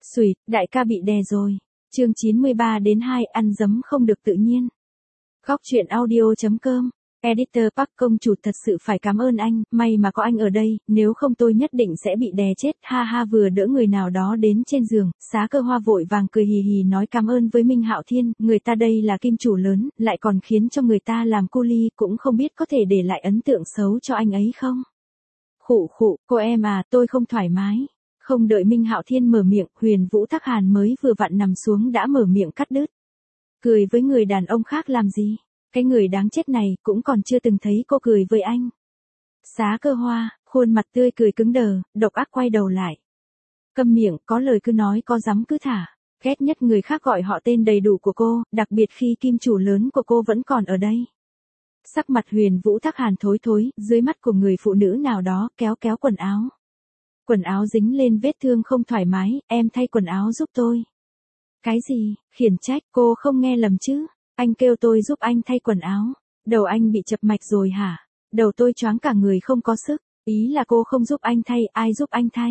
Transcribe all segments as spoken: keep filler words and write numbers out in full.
Xùi, đại ca bị đè rồi. Chương chín mươi ba đến hai ăn dấm không được tự nhiên. Góc truyện audio.com. Editor Park công chủ thật sự phải cảm ơn anh, may mà có anh ở đây, nếu không tôi nhất định sẽ bị đè chết. Ha ha, vừa đỡ người nào đó đến trên giường, Xá Cơ Hoa vội vàng cười hì hì nói cảm ơn với Minh Hạo Thiên, người ta đây là kim chủ lớn, lại còn khiến cho người ta làm cu li, cũng không biết có thể để lại ấn tượng xấu cho anh ấy không. Khụ khụ, cô em à, tôi không thoải mái. Không đợi Minh Hạo Thiên mở miệng, Huyền Vũ Thác Hàn mới vừa vặn nằm xuống đã mở miệng cắt đứt. Cười với người đàn ông khác làm gì? Cái người đáng chết này cũng còn chưa từng thấy cô cười với anh. Xá Cơ Hoa, khuôn mặt tươi cười cứng đờ, độc ác quay đầu lại. Câm miệng, có lời cứ nói, có dám cứ thả. Ghét nhất người khác gọi họ tên đầy đủ của cô, đặc biệt khi kim chủ lớn của cô vẫn còn ở đây. Sắc mặt Huyền Vũ Thác Hàn thối thối, dưới mắt của người phụ nữ nào đó, kéo kéo quần áo. Quần áo dính lên vết thương không thoải mái, em thay quần áo giúp tôi. Cái gì, khiển trách, cô không nghe lầm chứ, anh kêu tôi giúp anh thay quần áo. Đầu anh bị chập mạch rồi hả? Đầu tôi choáng cả người không có sức, ý là cô không giúp anh thay, ai giúp anh thay?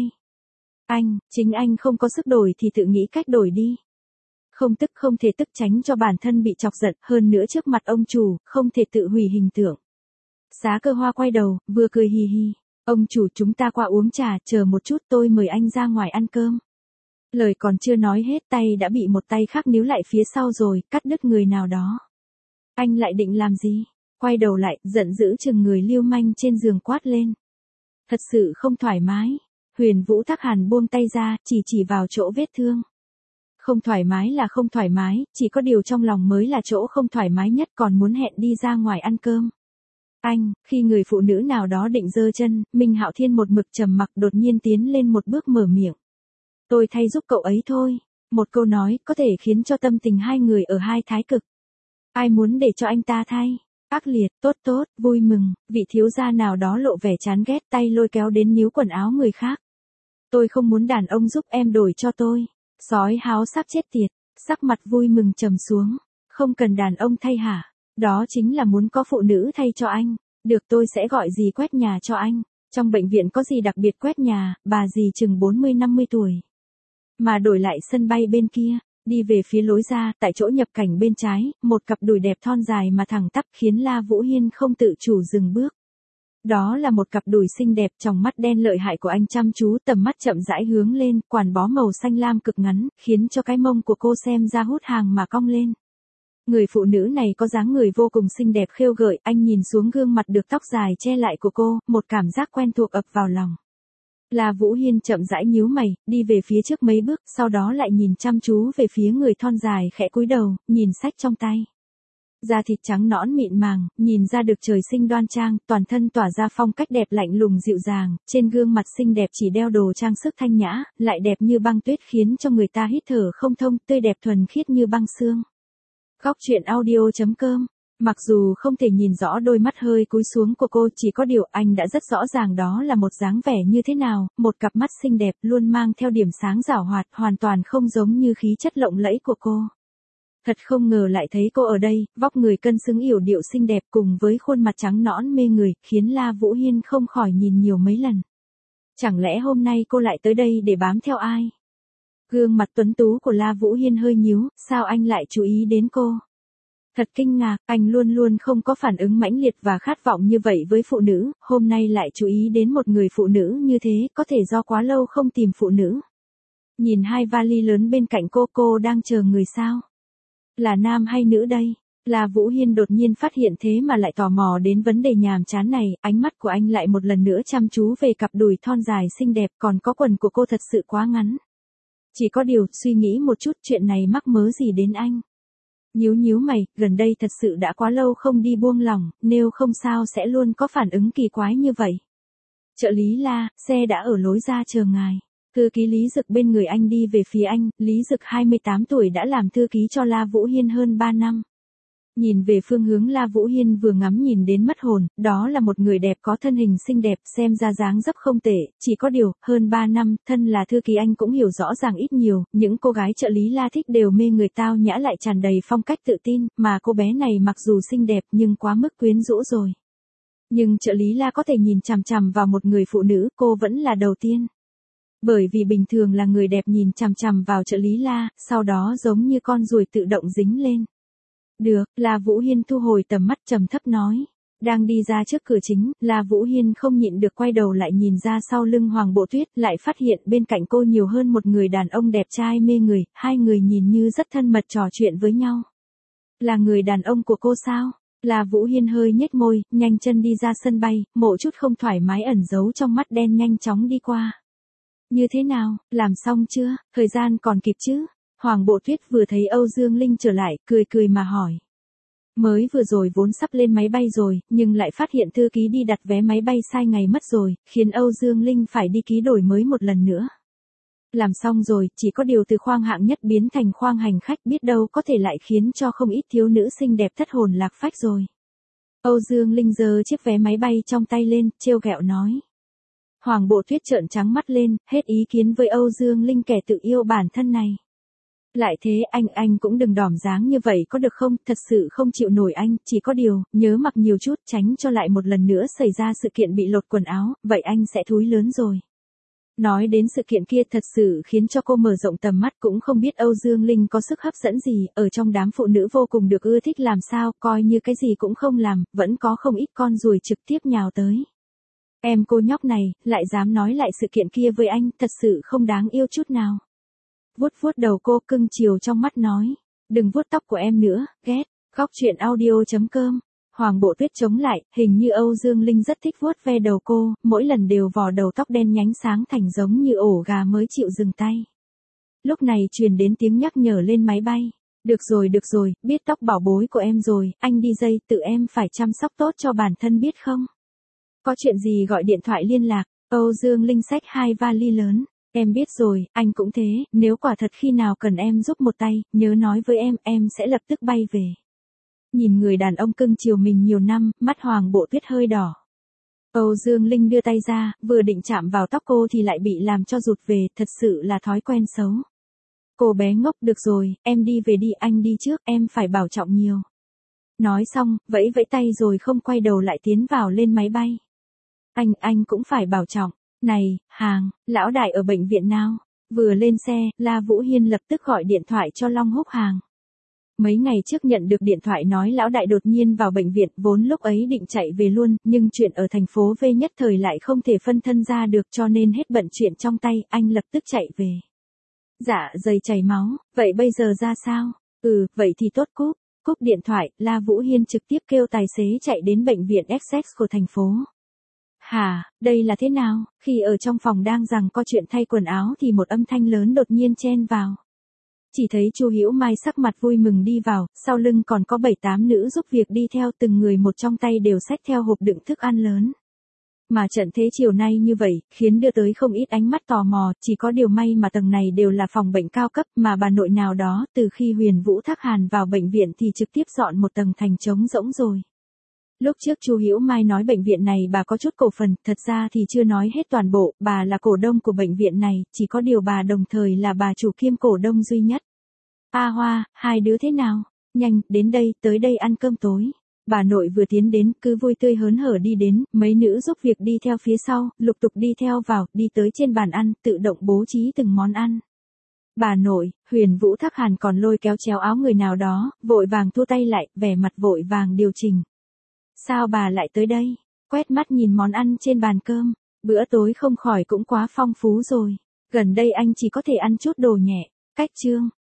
Anh, chính anh không có sức đổi thì tự nghĩ cách đổi đi. Không tức không thể tức, tránh cho bản thân bị chọc giận, hơn nữa trước mặt ông chủ, không thể tự hủy hình tượng. Xá Cơ Hoa quay đầu, vừa cười hì hì. Ông chủ, chúng ta qua uống trà, chờ một chút tôi mời anh ra ngoài ăn cơm. Lời còn chưa nói hết tay đã bị một tay khác níu lại phía sau rồi, cắt đứt người nào đó. Anh lại định làm gì? Quay đầu lại, giận dữ chừng người lưu manh trên giường quát lên. Thật sự không thoải mái. Huyền Vũ Thác Hàn buông tay ra, chỉ chỉ vào chỗ vết thương. Không thoải mái là không thoải mái, chỉ có điều trong lòng mới là chỗ không thoải mái nhất, còn muốn hẹn đi ra ngoài ăn cơm. Anh, khi người phụ nữ nào đó định giơ chân, Minh Hạo Thiên một mực trầm mặc đột nhiên tiến lên một bước mở miệng. Tôi thay giúp cậu ấy thôi. Một câu nói có thể khiến cho tâm tình hai người ở hai thái cực. Ai muốn để cho anh ta thay? Ác liệt, tốt tốt, vui mừng, vị thiếu gia nào đó lộ vẻ chán ghét, tay lôi kéo đến níu quần áo người khác. Tôi không muốn đàn ông giúp em đổi cho tôi. Sói háo sắp chết tiệt, sắc mặt vui mừng trầm xuống. Không cần đàn ông thay hả? Đó chính là muốn có phụ nữ thay cho anh. Được, tôi sẽ gọi dì quét nhà cho anh. Trong bệnh viện có gì đặc biệt quét nhà, bà dì chừng bốn mươi năm mươi tuổi. Mà đổi lại sân bay bên kia, đi về phía lối ra, tại chỗ nhập cảnh bên trái, một cặp đùi đẹp thon dài mà thẳng tắp khiến La Vũ Hiên không tự chủ dừng bước. Đó là một cặp đùi xinh đẹp, trong mắt đen lợi hại của anh chăm chú, tầm mắt chậm rãi hướng lên, quàn bó màu xanh lam cực ngắn, khiến cho cái mông của cô xem ra hút hàng mà cong lên. Người phụ nữ này có dáng người vô cùng xinh đẹp khêu gợi, anh nhìn xuống gương mặt được tóc dài che lại của cô, một cảm giác quen thuộc ập vào lòng. La Vũ Hiên chậm rãi nhíu mày, đi về phía trước mấy bước, sau đó lại nhìn chăm chú về phía người thon dài khẽ cúi đầu, nhìn sách trong tay. Da thịt trắng nõn mịn màng, nhìn ra được trời sinh đoan trang, toàn thân tỏa ra phong cách đẹp lạnh lùng dịu dàng, trên gương mặt xinh đẹp chỉ đeo đồ trang sức thanh nhã, lại đẹp như băng tuyết khiến cho người ta hít thở không thông, tươi đẹp thuần khiết như băng xương. Góc truyện audio.com. Mặc dù không thể nhìn rõ đôi mắt hơi cúi xuống của cô, chỉ có điều anh đã rất rõ ràng đó là một dáng vẻ như thế nào, một cặp mắt xinh đẹp luôn mang theo điểm sáng giảo hoạt, hoàn toàn không giống như khí chất lộng lẫy của cô. Thật không ngờ lại thấy cô ở đây, vóc người cân xứng yểu điệu xinh đẹp cùng với khuôn mặt trắng nõn mê người, khiến La Vũ Hiên không khỏi nhìn nhiều mấy lần. Chẳng lẽ hôm nay cô lại tới đây để bám theo ai? Gương mặt tuấn tú của La Vũ Hiên hơi nhíu, sao anh lại chú ý đến cô? Thật kinh ngạc, anh luôn luôn không có phản ứng mãnh liệt và khát vọng như vậy với phụ nữ, hôm nay lại chú ý đến một người phụ nữ như thế, có thể do quá lâu không tìm phụ nữ. Nhìn hai vali lớn bên cạnh cô, cô đang chờ người sao? Là nam hay nữ đây? La Vũ Hiên đột nhiên phát hiện thế mà lại tò mò đến vấn đề nhàm chán này, ánh mắt của anh lại một lần nữa chăm chú về cặp đùi thon dài xinh đẹp, còn có quần của cô thật sự quá ngắn. Chỉ có điều, suy nghĩ một chút, chuyện này mắc mớ gì đến anh? Nhíu nhíu mày, gần đây thật sự đã quá lâu không đi buông lỏng, nếu không sao sẽ luôn có phản ứng kỳ quái như vậy. Trợ lý La, xe đã ở lối ra chờ ngài. Thư ký Lý Dực bên người anh đi về phía anh, Lý Dực hai mươi tám tuổi đã làm thư ký cho La Vũ Hiên hơn ba năm. Nhìn về phương hướng La Vũ Hiên vừa ngắm nhìn đến mất hồn, đó là một người đẹp có thân hình xinh đẹp, xem ra dáng dấp không tệ, chỉ có điều, hơn ba năm, thân là thư ký anh cũng hiểu rõ ràng ít nhiều, những cô gái trợ lý La thích đều mê người tao nhã lại tràn đầy phong cách tự tin, mà cô bé này mặc dù xinh đẹp nhưng quá mức quyến rũ rồi. Nhưng trợ lý La có thể nhìn chằm chằm vào một người phụ nữ, cô vẫn là đầu tiên. Bởi vì bình thường là người đẹp nhìn chằm chằm vào trợ lý La, sau đó giống như con ruồi tự động dính lên. Được, La Vũ Hiên thu hồi tầm mắt trầm thấp nói. Đang đi ra trước cửa chính, La Vũ Hiên không nhịn được quay đầu lại nhìn ra sau lưng Hoàng Bộ Tuyết, lại phát hiện bên cạnh cô nhiều hơn một người đàn ông đẹp trai mê người, hai người nhìn như rất thân mật trò chuyện với nhau. Là người đàn ông của cô sao? La Vũ Hiên hơi nhếch môi, nhanh chân đi ra sân bay, một chút không thoải mái ẩn giấu trong mắt đen nhanh chóng đi qua. Như thế nào, làm xong chưa, thời gian còn kịp chứ? Hoàng Bộ Tuyết vừa thấy Âu Dương Linh trở lại, cười cười mà hỏi. Mới vừa rồi vốn sắp lên máy bay rồi, nhưng lại phát hiện thư ký đi đặt vé máy bay sai ngày mất rồi, khiến Âu Dương Linh phải đi ký đổi mới một lần nữa. Làm xong rồi, chỉ có điều từ khoang hạng nhất biến thành khoang hành khách biết đâu có thể lại khiến cho không ít thiếu nữ xinh đẹp thất hồn lạc phách rồi. Âu Dương Linh giơ chiếc vé máy bay trong tay lên, trêu ghẹo nói. Hoàng Bộ Tuyết trợn trắng mắt lên, hết ý kiến với Âu Dương Linh kẻ tự yêu bản thân này. Lại thế anh anh cũng đừng đỏm dáng như vậy có được không, thật sự không chịu nổi anh, chỉ có điều, nhớ mặc nhiều chút tránh cho lại một lần nữa xảy ra sự kiện bị lột quần áo, vậy anh sẽ thúi lớn rồi. Nói đến sự kiện kia thật sự khiến cho cô mở rộng tầm mắt, cũng không biết Âu Dương Linh có sức hấp dẫn gì, ở trong đám phụ nữ vô cùng được ưa thích làm sao, coi như cái gì cũng không làm, vẫn có không ít con ruồi trực tiếp nhào tới. Em cô nhóc này, lại dám nói lại sự kiện kia với anh, thật sự không đáng yêu chút nào. Vuốt vuốt đầu cô cưng chiều trong mắt nói. Đừng vuốt tóc của em nữa, ghét. Góc chuyện audio chấm com. Hoàng Bộ Tuyết chống lại, hình như Âu Dương Linh rất thích vuốt ve đầu cô, mỗi lần đều vò đầu tóc đen nhánh sáng thành giống như ổ gà mới chịu dừng tay. Lúc này truyền đến tiếng nhắc nhở lên máy bay. Được rồi được rồi, biết tóc bảo bối của em rồi, anh đi dây, tự em phải chăm sóc tốt cho bản thân biết không? Có chuyện gì gọi điện thoại liên lạc, Âu Dương Linh xách hai vali lớn. Em biết rồi, anh cũng thế, nếu quả thật khi nào cần em giúp một tay, nhớ nói với em, em sẽ lập tức bay về. Nhìn người đàn ông cưng chiều mình nhiều năm, mắt Hoàng Bộ Tuyết hơi đỏ. Âu Dương Linh đưa tay ra, vừa định chạm vào tóc cô thì lại bị làm cho rụt về, thật sự là thói quen xấu. Cô bé ngốc, được rồi, em đi về đi, anh đi trước, em phải bảo trọng nhiều. Nói xong, vẫy vẫy tay rồi không quay đầu lại tiến vào lên máy bay. Anh, anh cũng phải bảo trọng. Này, Hàng, lão đại ở bệnh viện nào? Vừa lên xe, La Vũ Hiên lập tức gọi điện thoại cho Long Húc Hàng. Mấy ngày trước nhận được điện thoại nói lão đại đột nhiên vào bệnh viện, vốn lúc ấy định chạy về luôn, nhưng chuyện ở thành phố V nhất thời lại không thể phân thân ra được cho nên hết bận chuyện trong tay, anh lập tức chạy về. Dạ dày chảy máu, vậy bây giờ ra sao? Ừ, vậy thì tốt cúp. Cúp điện thoại, La Vũ Hiên trực tiếp kêu tài xế chạy đến bệnh viện Essex của thành phố. Hả, đây là thế nào? Khi ở trong phòng đang rằng có chuyện thay quần áo thì một âm thanh lớn đột nhiên chen vào. Chỉ thấy Chu Hữu Mai sắc mặt vui mừng đi vào, sau lưng còn có bảy tám nữ giúp việc đi theo, từng người một trong tay đều xách theo hộp đựng thức ăn lớn. Mà trận thế chiều nay như vậy, khiến đưa tới không ít ánh mắt tò mò, chỉ có điều may mà tầng này đều là phòng bệnh cao cấp, mà bà nội nào đó, từ khi Huyền Vũ Thác Hàn vào bệnh viện thì trực tiếp dọn một tầng thành trống rỗng rồi. Lúc trước Chu Hữu Mai nói bệnh viện này bà có chút cổ phần, thật ra thì chưa nói hết toàn bộ, bà là cổ đông của bệnh viện này, chỉ có điều bà đồng thời là bà chủ kiêm cổ đông duy nhất. A Hoa, hai đứa thế nào? Nhanh, đến đây, tới đây ăn cơm tối. Bà nội vừa tiến đến, cứ vui tươi hớn hở đi đến, mấy nữ giúp việc đi theo phía sau, lục tục đi theo vào, đi tới trên bàn ăn, tự động bố trí từng món ăn. Bà nội, Huyền Vũ Thác Hàn còn lôi kéo chéo áo người nào đó, vội vàng thu tay lại, vẻ mặt vội vàng điều chỉnh. Sao bà lại tới đây? Quét mắt nhìn món ăn trên bàn cơm, bữa tối không khỏi cũng quá phong phú rồi. Gần đây anh chỉ có thể ăn chút đồ nhẹ. Cách chương.